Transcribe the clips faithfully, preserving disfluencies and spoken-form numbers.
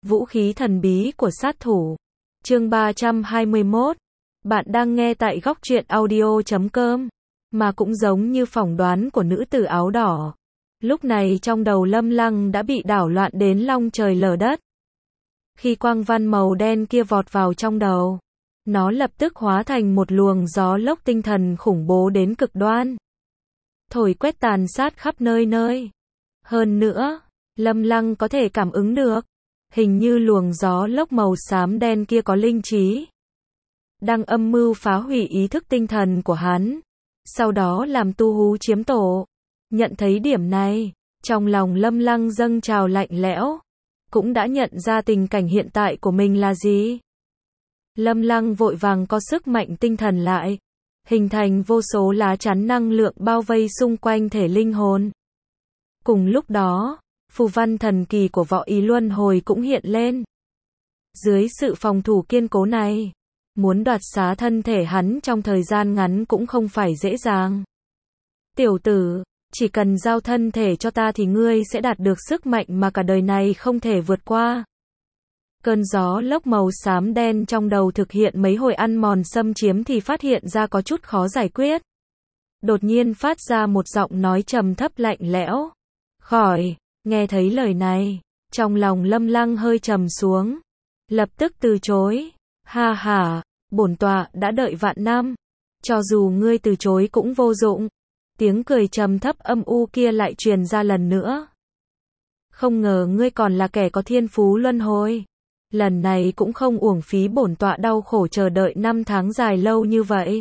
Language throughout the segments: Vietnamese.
Vũ khí thần bí của sát thủ. Chương ba trăm hai mươi mốt. Bạn đang nghe tại góc truyện audio chấm com. Mà cũng giống như phỏng đoán của nữ tử áo đỏ. Lúc này trong đầu Lâm Lăng đã bị đảo loạn đến long trời lở đất. Khi quang văn màu đen kia vọt vào trong đầu, nó lập tức hóa thành một luồng gió lốc tinh thần khủng bố đến cực đoan. Thổi quét tàn sát khắp nơi nơi. Hơn nữa, Lâm Lăng có thể cảm ứng được, hình như luồng gió lốc màu xám đen kia có linh trí, đang âm mưu phá hủy ý thức tinh thần của hắn, sau đó làm tu hú chiếm tổ. Nhận thấy điểm này, trong lòng Lâm Lăng dâng trào lạnh lẽo, cũng đã nhận ra tình cảnh hiện tại của mình là gì. Lâm Lăng vội vàng có sức mạnh tinh thần lại, hình thành vô số lá chắn năng lượng bao vây xung quanh thể linh hồn. Cùng lúc đó, phù văn thần kỳ của võ ý luân hồi cũng hiện lên. Dưới sự phòng thủ kiên cố này, muốn đoạt xá thân thể hắn trong thời gian ngắn cũng không phải dễ dàng. Tiểu tử, chỉ cần giao thân thể cho ta thì ngươi sẽ đạt được sức mạnh mà cả đời này không thể vượt qua. Cơn gió lốc màu xám đen trong đầu thực hiện mấy hồi ăn mòn xâm chiếm thì phát hiện ra có chút khó giải quyết. Đột nhiên phát ra một giọng nói trầm thấp lạnh lẽo. Khỏi, nghe thấy lời này, trong lòng Lâm Lăng hơi trầm xuống. Lập tức từ chối. Ha ha, bổn tọa đã đợi vạn năm. Cho dù ngươi từ chối cũng vô dụng. Tiếng cười trầm thấp âm u kia lại truyền ra lần nữa. Không ngờ ngươi còn là kẻ có thiên phú luân hồi. Lần này cũng không uổng phí bổn tọa đau khổ chờ đợi năm tháng dài lâu như vậy.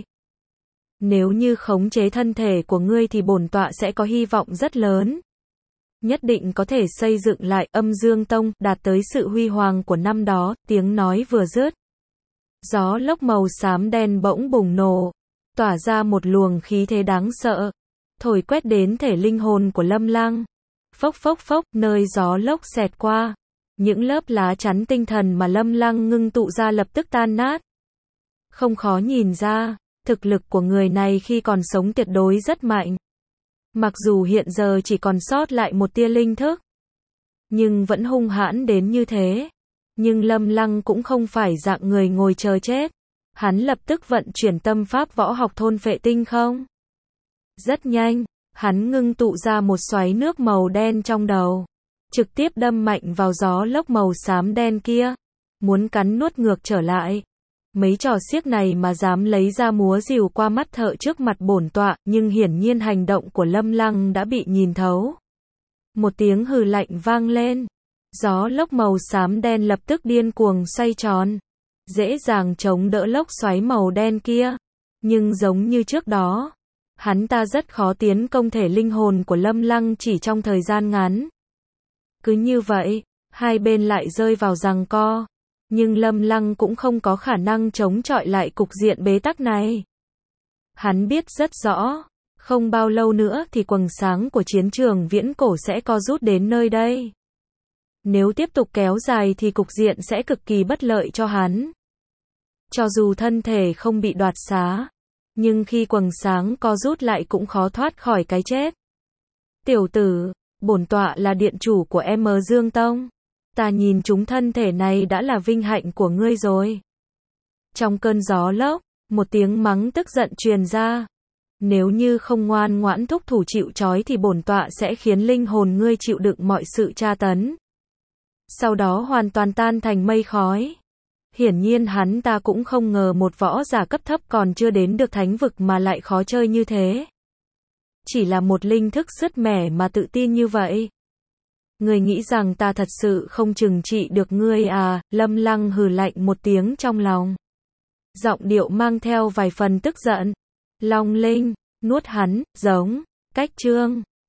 Nếu như khống chế thân thể của ngươi thì bổn tọa sẽ có hy vọng rất lớn. Nhất định có thể xây dựng lại Âm Dương Tông, đạt tới sự huy hoàng của năm đó. Tiếng nói vừa dứt, gió lốc màu xám đen bỗng bùng nổ, tỏa ra một luồng khí thế đáng sợ, thổi quét đến thể linh hồn của Lâm Lăng. Phốc phốc phốc, nơi gió lốc xẹt qua, những lớp lá chắn tinh thần mà Lâm Lăng ngưng tụ ra lập tức tan nát. Không khó nhìn ra, thực lực của người này khi còn sống tuyệt đối rất mạnh. Mặc dù hiện giờ chỉ còn sót lại một tia linh thức, nhưng vẫn hung hãn đến như thế. Nhưng Lâm Lăng cũng không phải dạng người ngồi chờ chết. Hắn lập tức vận chuyển tâm pháp võ học thôn phệ tinh không. Rất nhanh, hắn ngưng tụ ra một xoáy nước màu đen trong đầu, trực tiếp đâm mạnh vào gió lốc màu xám đen kia, muốn cắn nuốt ngược trở lại. Mấy trò xiếc này mà dám lấy ra múa rìu qua mắt thợ trước mặt bổn tọa, nhưng hiển nhiên hành động của Lâm Lăng đã bị nhìn thấu. Một tiếng hừ lạnh vang lên, gió lốc màu xám đen lập tức điên cuồng xoay tròn, dễ dàng chống đỡ lốc xoáy màu đen kia. Nhưng giống như trước đó, hắn ta rất khó tiến công thể linh hồn của Lâm Lăng chỉ trong thời gian ngắn. Cứ như vậy, hai bên lại rơi vào giằng co. Nhưng Lâm Lăng cũng không có khả năng chống chọi lại cục diện bế tắc này. Hắn biết rất rõ, không bao lâu nữa thì quầng sáng của chiến trường viễn cổ sẽ co rút đến nơi đây. Nếu tiếp tục kéo dài thì cục diện sẽ cực kỳ bất lợi cho hắn. Cho dù thân thể không bị đoạt xá, nhưng khi quầng sáng co rút lại cũng khó thoát khỏi cái chết. Tiểu tử, bổn tọa là điện chủ của M Dương Tông. Ta nhìn chúng thân thể này đã là vinh hạnh của ngươi rồi. Trong cơn gió lốc, một tiếng mắng tức giận truyền ra. Nếu như không ngoan ngoãn thúc thủ chịu trói thì bổn tọa sẽ khiến linh hồn ngươi chịu đựng mọi sự tra tấn, sau đó hoàn toàn tan thành mây khói. Hiển nhiên hắn ta cũng không ngờ một võ giả cấp thấp còn chưa đến được thánh vực mà lại khó chơi như thế. Chỉ là một linh thức sứt mẻ mà tự tin như vậy. Ngươi nghĩ rằng ta thật sự không trừng trị được ngươi à? Lâm Lăng hừ lạnh một tiếng trong lòng. Giọng điệu mang theo vài phần tức giận. Long linh, nuốt hắn, giống, cách chương.